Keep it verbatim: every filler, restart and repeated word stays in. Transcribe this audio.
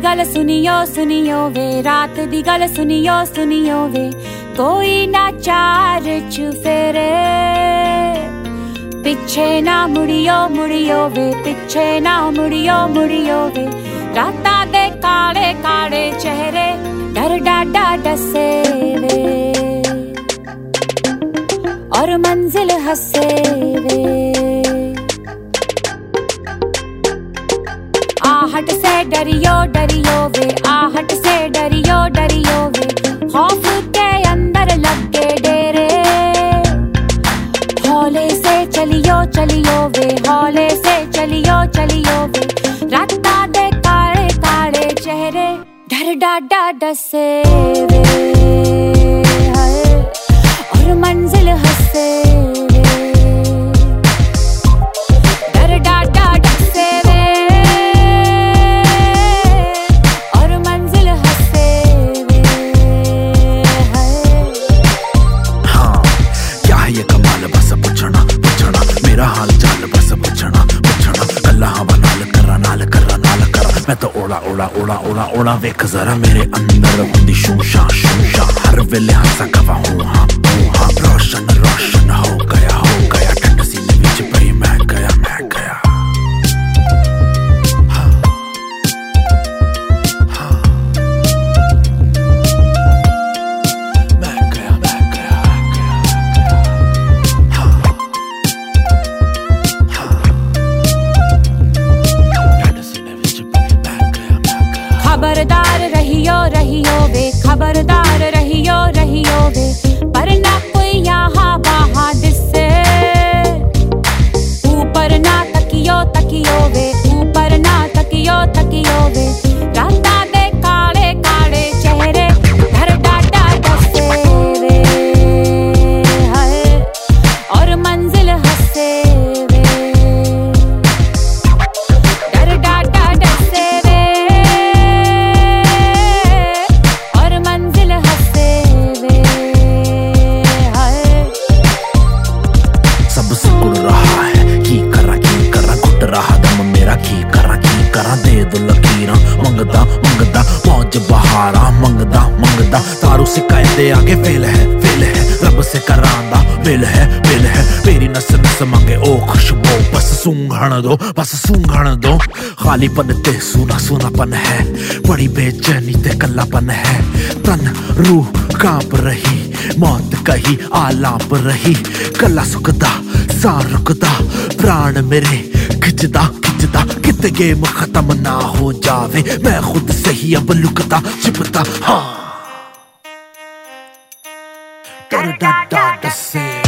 गल सुनियो सुनियो वे, रात दी गल सुनियो सुनियो वे, कोई ना चार चुफेरे, पिछे ना मुड़ियो मुड़ियो वे, पिछे ना मुड़ियो मुड़ियो वे, राता दे काले काले चेहरे डर डाडा डसे वे, और मंजिल हंसे वे। आहट से डरियो डरियो वे, आहट से डरियो डरियो वे, खौफ के अंदर लगे डेरे, हौले से चलियो चलियो वे, हौले से चलियो चलियो वे, राता दे काले काले चेहरे डर डाडा डसे वे, और मंजिल हंसे वे, डर डाडा डसे वे, और मंजिल हंसे वे। हाँ क्या है ये कमाल, बस पूछना पूछना मेरा हाल चाल, बस पूछना पूछना कल्ला हवा नाल करा नाल करा नाल करा, मैं तो ओड़ा ओड़ा ओड़ा ओड़ा ओड़ा वेख जरा मेरे अंदर हुंदी शूशा शूशा, हर वेले हंसा गवा हूँ हाँ हूँ हाँ, रोशन रोशन हो गया हो गया, ठंड सीने विच पई मैं गया मैं गया। हाँ हाँ मैं गया मैं गया गया हाँ हाँ, ठंड सीने विच पई मैं गया मैं गया। खबरदार रहियो रहियो वे, खबरदार रहियो रहियो वे, पर ना कोई यहाँ वहाँ दिसे, ऊपर ना तकियो तकियो वे, ऊपर ना तकियो तकियो वे, राता दे काले काले चेहरे डर डाडा डसे वे, हाय और मंजिल हंसे वे, डर डाडा डसे वे, और मंजिल हंसे वे, हाय। सब सिकुड़ रहा है की करा की करा, घुट रहा दम मेरा की करा की करा, दे दो लकीरां मंगदा मंगदा मौज बहारा, मंगदा मंगदा तारू शिकायते आगे फेल है फेल है, रब से करांदा बिल है बिल है, मेरी नस नस मांगे ओ खुशबू, बस सूंघण दो बस सूंघण दो, खालीपन ते सूना सूनापन है, बड़ी बेचैनी ते कल्लापन है, तन रूह कांप रही, मौत कही आलाप रही, कला सुखदा सा रुकदा, प्राण मेरे खिंचदा खिंचदा, कित गेम खत्म ना हो जावे, मैं खुद से ही अब लुकता छिपता हाँ, डर डर डर से